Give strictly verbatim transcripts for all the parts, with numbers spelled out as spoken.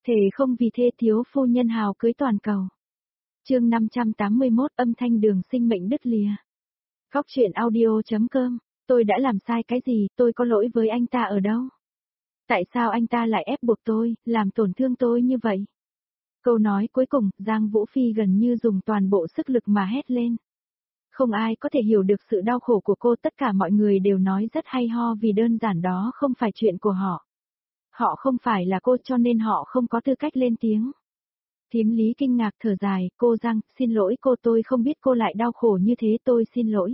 Thề không vì thê thiếu phu nhân hào cưới toàn cầu. Chương năm trăm tám mươi mốt âm thanh đường sinh mệnh đứt lìa. Góc truyện audio.com, tôi đã làm sai cái gì, tôi có lỗi với anh ta ở đâu? Tại sao anh ta lại ép buộc tôi, làm tổn thương tôi như vậy? Câu nói cuối cùng, Giang Vũ Phi gần như dùng toàn bộ sức lực mà hét lên. Không ai có thể hiểu được sự đau khổ của cô, tất cả mọi người đều nói rất hay ho vì đơn giản đó không phải chuyện của họ. Họ không phải là cô cho nên họ không có tư cách lên tiếng. Thím Lý kinh ngạc thở dài, cô Giang, xin lỗi cô, tôi không biết cô lại đau khổ như thế, tôi xin lỗi.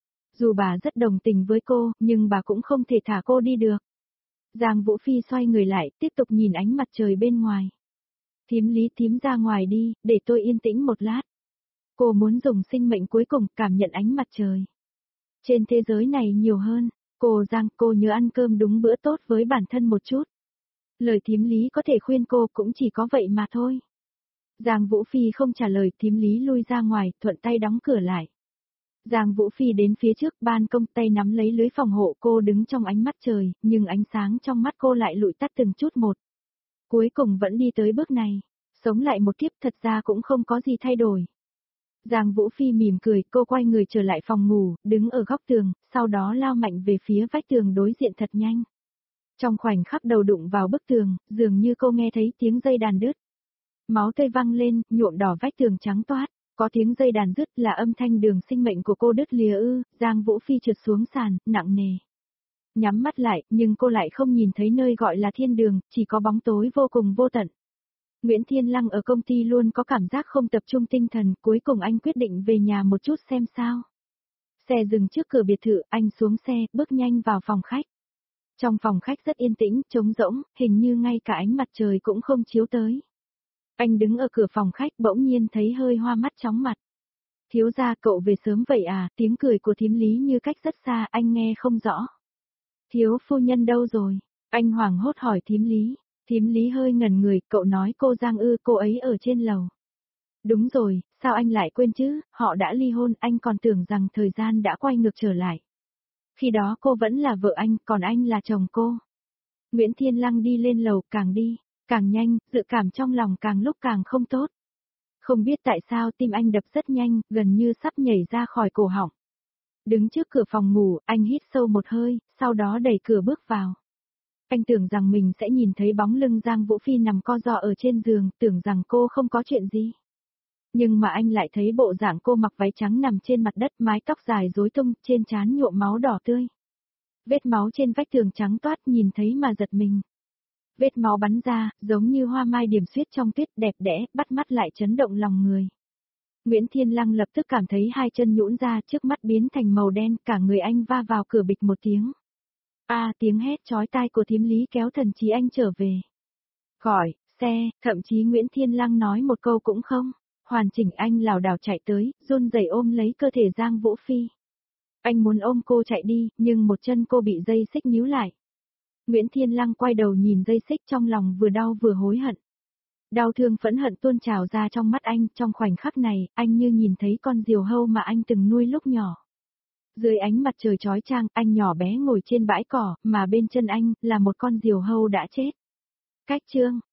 Dù bà rất đồng tình với cô, nhưng bà cũng không thể thả cô đi được. Giang Vũ Phi xoay người lại, tiếp tục nhìn ánh mặt trời bên ngoài. Thím Lý, thím ra ngoài đi, để tôi yên tĩnh một lát. Cô muốn dùng sinh mệnh cuối cùng cảm nhận ánh mặt trời. Trên thế giới này nhiều hơn, cô Giang, cô nhớ ăn cơm đúng bữa tốt với bản thân một chút. Lời thím Lý có thể khuyên cô cũng chỉ có vậy mà thôi. Giang Vũ Phi không trả lời, thím Lý lui ra ngoài, thuận tay đóng cửa lại. Giang Vũ Phi đến phía trước ban công, tay nắm lấy lưới phòng hộ, cô đứng trong ánh mắt trời, nhưng ánh sáng trong mắt cô lại lụi tắt từng chút một. Cuối cùng vẫn đi tới bước này, sống lại một kiếp thật ra cũng không có gì thay đổi. Giang Vũ Phi mỉm cười, cô quay người trở lại phòng ngủ, đứng ở góc tường, sau đó lao mạnh về phía vách tường đối diện thật nhanh. Trong khoảnh khắc đầu đụng vào bức tường, dường như cô nghe thấy tiếng dây đàn đứt. Máu tươi văng lên, nhuộm đỏ vách tường trắng toát, có tiếng dây đàn đứt là âm thanh đường sinh mệnh của cô đứt lìa ư, Giang Vũ Phi trượt xuống sàn, nặng nề. Nhắm mắt lại, nhưng cô lại không nhìn thấy nơi gọi là thiên đường, chỉ có bóng tối vô cùng vô tận. Nguyễn Thiên Lăng ở công ty luôn có cảm giác không tập trung tinh thần, cuối cùng anh quyết định về nhà một chút xem sao. Xe dừng trước cửa biệt thự, anh xuống xe, bước nhanh vào phòng khách. Trong phòng khách rất yên tĩnh, trống rỗng, hình như ngay cả ánh mặt trời cũng không chiếu tới. Anh đứng ở cửa phòng khách bỗng nhiên thấy hơi hoa mắt chóng mặt. Thiếu gia, cậu về sớm vậy à, tiếng cười của thím Lý như cách rất xa, anh nghe không rõ. Thiếu phu nhân đâu rồi? Anh hoảng hốt hỏi thím Lý. Thím Lý hơi ngẩn người, cậu nói cô Giang ư, cô ấy ở trên lầu. Đúng rồi, sao anh lại quên chứ, họ đã ly hôn, anh còn tưởng rằng thời gian đã quay ngược trở lại. Khi đó cô vẫn là vợ anh, còn anh là chồng cô. Nguyễn Thiên Lăng đi lên lầu, càng đi, càng nhanh, dự cảm trong lòng càng lúc càng không tốt. Không biết tại sao tim anh đập rất nhanh, gần như sắp nhảy ra khỏi cổ họng. Đứng trước cửa phòng ngủ, anh hít sâu một hơi, sau đó đẩy cửa bước vào. Anh tưởng rằng mình sẽ nhìn thấy bóng lưng Giang Vũ Phi nằm co ro ở trên giường, tưởng rằng cô không có chuyện gì. Nhưng mà anh lại thấy bộ dạng cô mặc váy trắng nằm trên mặt đất, mái tóc dài rối tung, trên trán nhuộm máu đỏ tươi. Vết máu trên vách tường trắng toát, nhìn thấy mà giật mình. Vết máu bắn ra, giống như hoa mai điểm xuyết trong tuyết, đẹp đẽ, bắt mắt lại chấn động lòng người. Nguyễn Thiên Lăng lập tức cảm thấy hai chân nhũn ra, trước mắt biến thành màu đen, cả người anh va vào cửa bịch một tiếng. A, à, tiếng hét chói tai của thím Lý kéo thần trí anh trở về. Gọi, xe, thậm chí Nguyễn Thiên Lăng nói một câu cũng không. Hoàn chỉnh anh lảo đảo chạy tới, run rẩy ôm lấy cơ thể Giang Vũ Phi. Anh muốn ôm cô chạy đi, nhưng một chân cô bị dây xích níu lại. Nguyễn Thiên Lăng quay đầu nhìn dây xích, trong lòng vừa đau vừa hối hận. Đau thương phẫn hận tuôn trào ra trong mắt anh, trong khoảnh khắc này, anh như nhìn thấy con diều hâu mà anh từng nuôi lúc nhỏ. Dưới ánh mặt trời chói chang, anh nhỏ bé ngồi trên bãi cỏ, mà bên chân anh, là một con diều hâu đã chết. Cách chương,